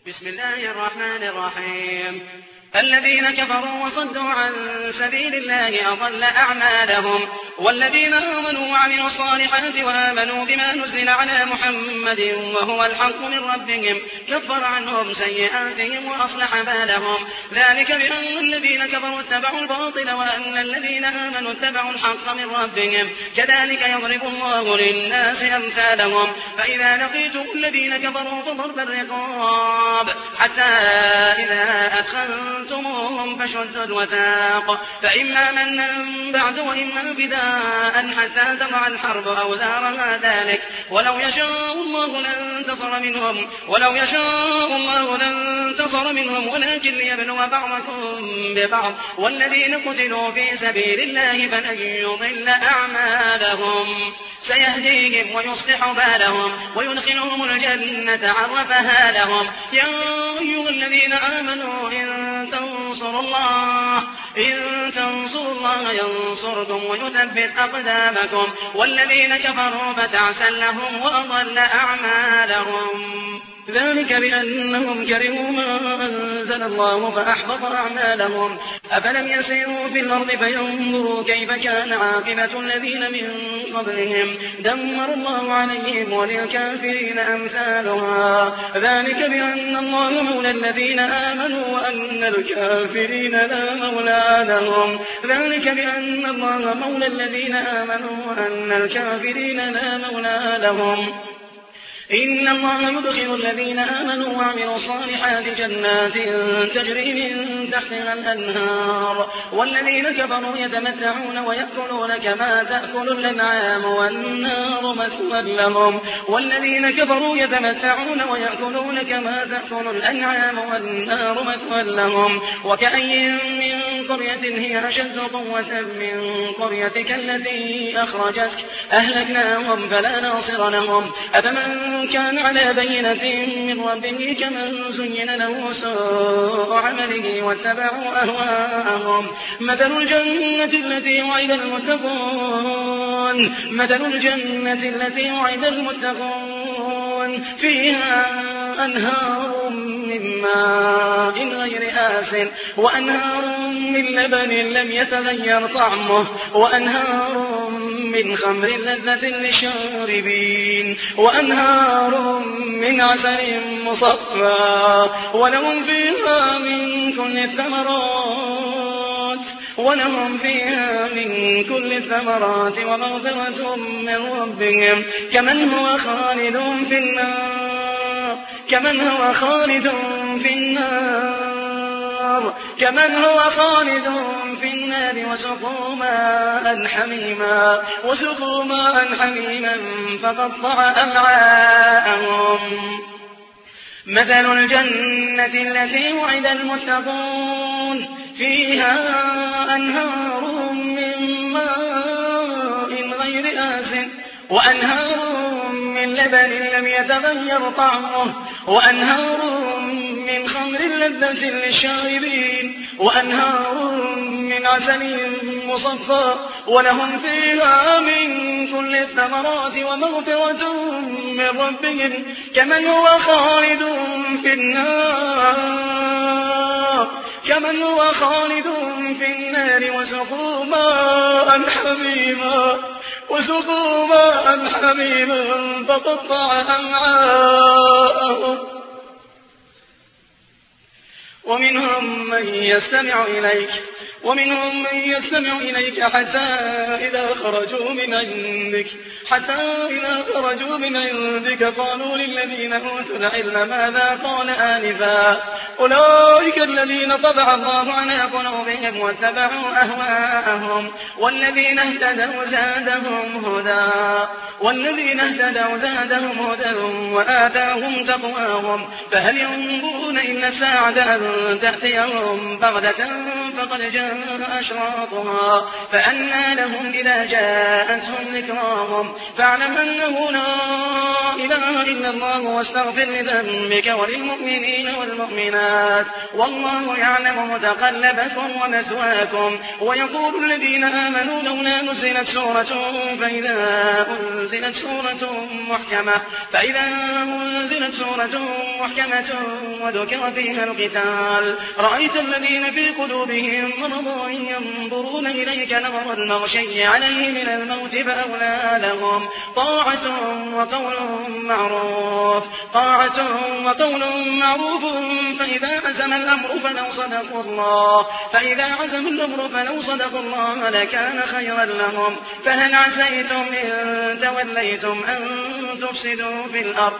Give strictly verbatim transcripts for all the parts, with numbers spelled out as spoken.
بسم الله الرحمن الرحيم. الذين كفروا وصدوا عن سبيل الله أضل أعمالهم، والذين آمنوا وعملوا الصالحات وآمنوا بما نزل على محمد وهو الحق من ربهم كفر عنهم سيئاتهم وأصلح بالهم، ذلك بأن الذين كفروا اتبعوا الباطل وأن الذين آمنوا اتبعوا الحق من ربهم، كذلك يضرب الله للناس أمثالهم. فإذا لقيتم الذين كفروا فضرب الرقاب حتى إذا أدخلتم فشدوا الوثاق، فإما منا بعد وإما فداء حتى تضع الحرب أوزارها ذلك، ولو يشاء الله لانتصر منهم ولو يشاء الله لانتصر منهم ولكن ليبلو بعضكم ببعض، والذين قتلوا في سبيل الله فلن يضل أعمالهم، سيهديهم ويصلح بالهم ويدخلهم الجنة عرفها لهم. يا أيها الذين آمنوا إن تنصروا الله إن تنصروا الله ينصركم ويثبت أقدامكم، والذين كفروا فتعسا لهم وأضل أعمالهم، ذلك بأنهم كرهوا ما أنزل الله فأحبط أعمالهم. أفلم يسيروا في الأرض فينظروا كيف كان عاقبة الذين من قبلهم دمر الله عليهم وللكافرين أمثالها، ذلك بأن الله مولى الذين آمنوا وأن الكافرين لا مولى لهم ذلك بأن الله مولى الذين آمنوا وأن الكافرين لا مولى لهم. إن الله يدخل الذين آمنوا وعملوا الصالحات جنات تجري من تحتها الأنهار، والذين كفروا يتمتعون ويأكلون كما تأكل الأنعام والنار مثوى لهم والذين كفروا يتمتعون ويأكلون كما تأكل الأنعام والنار مثوى لهم. وكأي من قرية هي أشد قوة من قريتك التي أخرجتك أهلكناهم فلا ناصر لهم. أفمن كان على بينة من ربه كمن زين له سوء عمله واتبعوا أهواءهم. مثل الجنة التي وعد المتقون مثل الجنة التي وعد المتقون فيها أنهار من ماء غير آسن وأنهار من لبن لم يتغير طعمه وأنهار من خمر لذة للشاربين وأنهار من عسل مصفى ولهم فيها من كل الثمرات ولهم فيها من كل الثمرات ومغفرة من ربهم كمن هو خالد في النار كمن هو خالد في النار كمن هو خالد في النار وسقوا ماء حميما وسقوا ماء حميما فقطع أمعاءهم. مثل الجنة التي وعد المتقون فيها أنهار من ماء غير آسن وأنهار من لبن لم يتغير طعمه وأنهار من خمر لذة للشاربين وأنهار من عسل مصفى ولهم فيها من كل الثمرات ومغفرة من ربهم كمن هو خالد في النار كمن هو خالد في النار وسقوا ماء حميما وسقوا ماء حميما فقطع أمعاءهم. ومنهم من يستمع إليك ومنهم من يستمع إليك حتى إذا خرجوا من عندك حتى إذا خرجوا من عندك قالوا للذين أوتوا العلم ماذا قال آنفا أولئك الذين طبع الله على قلوبهم واتبعوا أهواءهم والذين اهتدوا زادهم هدى والذين اهتدوا زادهم هدى وآتاهم تقواهم فهل ينظرون إلا الساعة أن تأتيهم بغتة فقد جاء أشراطها فأنى لهم إذا جاءتهم ذكراهم فاعلم أنه لا إله إلا الله واستغفر لذنبك وللمؤمنين والمؤمنات والله يعلم متقلبكم ومثواكم. ويقول الذين آمنوا لولا نزلت سورة فإذا أنزلت سورة محكمة فإذا أنزلت سورة محكمة وذكر فيها القتال رأيت الذين في قلوبهم مرض ينظرون إليك نظر المغشي عليه من الموت فأولى لهم طاعة وقول معروف طاعة وقول معروف فإذا عزم الأمر فلو صدقوا الله فإذا عزم الأمر فلو صدقوا الله لكان خيرا لهم. فهل عسيتم إن توليتم أن تفسدوا في الأرض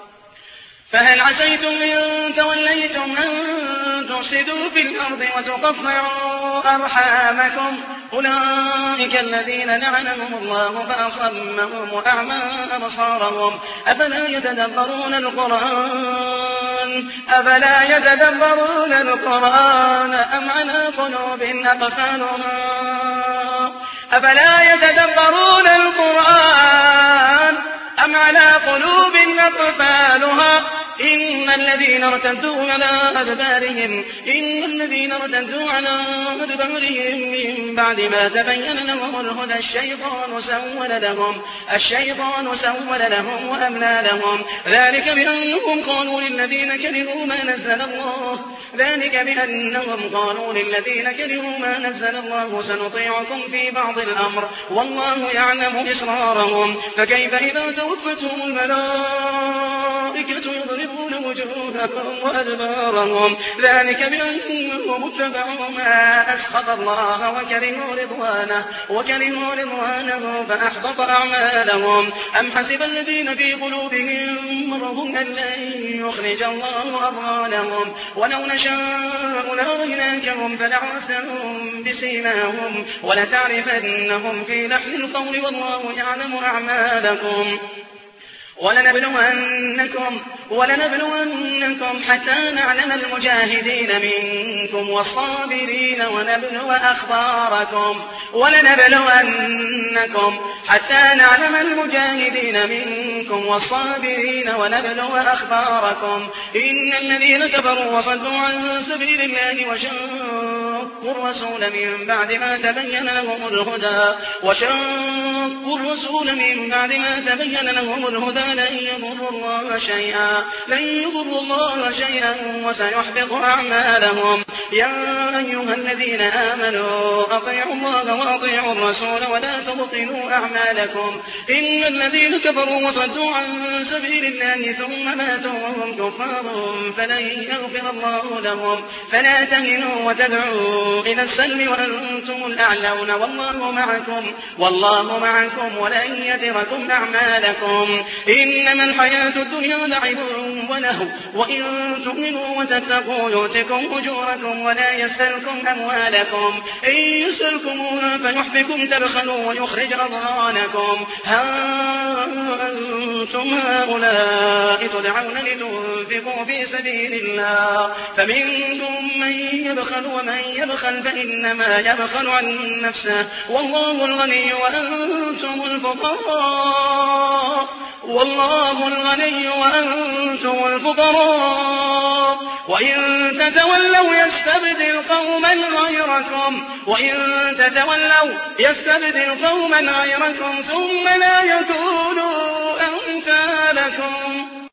فهل عسيتم إن توليتم أن تفسدوا في الأرض وتقطعوا أرحامكم أولئك الذين لعنهم الله فأصمهم وأعمى أبصارهم أفلا يتدبرون القرآن أفلا يتدبرون القرآن أم على قلوب أقفالها أفلا يتدبرون القرآن أم على قلوب أقفالها إن الذين ارتدوا على أدبارهم إن الذين ارتدوا على أدبارهم من بعد ما تبين لهم الهدى الشيطان سول لهم الشيطان سول لهم وأملى لهم ذلك بأنهم قالوا للذين كرهوا ما نزل الله ذلك بأنهم قالوا للذين كرهوا ما نزل الله سنطيعكم في بعض الأمر والله يعلم إسرارهم فكيف إذا توفتهم الملائكة يضربون وجوههم وأدبارهم ذلك بأنهم اتبعوا ما أسخط الله وكرهوا رضوانه وكرهوا رضوانه فأحبط أعمالهم. أم حسب الذين في قلوبهم مرض أن لن يخرج الله أضغانهم ولو نشاء لأريناكهم فلعرفتهم بسيماهم ولتعرفنهم في لحن القول والله يعلم أعمالكم. ولنبلونكم ولنبلونكم حتى نعلم المجاهدين منكم والصابرين ونبلو أخباركم ولنبلونكم حتى نعلم المجاهدين منكم والصابرين ونبلو أخباركم إن الذين كفروا وصدوا عن سبيل الله وشاقوا الرسول من بعد ما تبين لهم الهدى وشاقوا الرسول من بعد ما تبين لهم الهدى لن يضروا الله شيئا لن يضروا الله شيئا وسيحبط أعمالهم. يا أيها الذين آمنوا أطيعوا الله وأطيعوا الرسول ولا تبطلوا أعمالكم إن الذين كفروا وصدوا عن سبيل الله ثم ماتوا وهم كفار فلن يغفر الله لهم فلا تهنوا وتدعوا إلى السلم وأنتم الأعلون والله معكم والله معكم ولن يتركم أعمالكم. إنما الحياة الدنيا لعب ولهو وإن تؤمنوا وتتقوا يؤتكم أجوركم ولا يسألكم أموالكم إن يسألكموها فيحفكم تبخلوا ويخرج أضغانكم. ها أنتم هؤلاء تدعون لتنفقوا في سبيل الله فمنكم من يبخل ومن يبخل فإنما يبخل عن نفسه والله الغني وأنتم الفقراء والله الغني وأنتم الفقراء وإن تتولوا يستبدل قوما غيركم وإن تتولوا يستبدل قوما غيركم ثم لا يكونوا أمثالكم.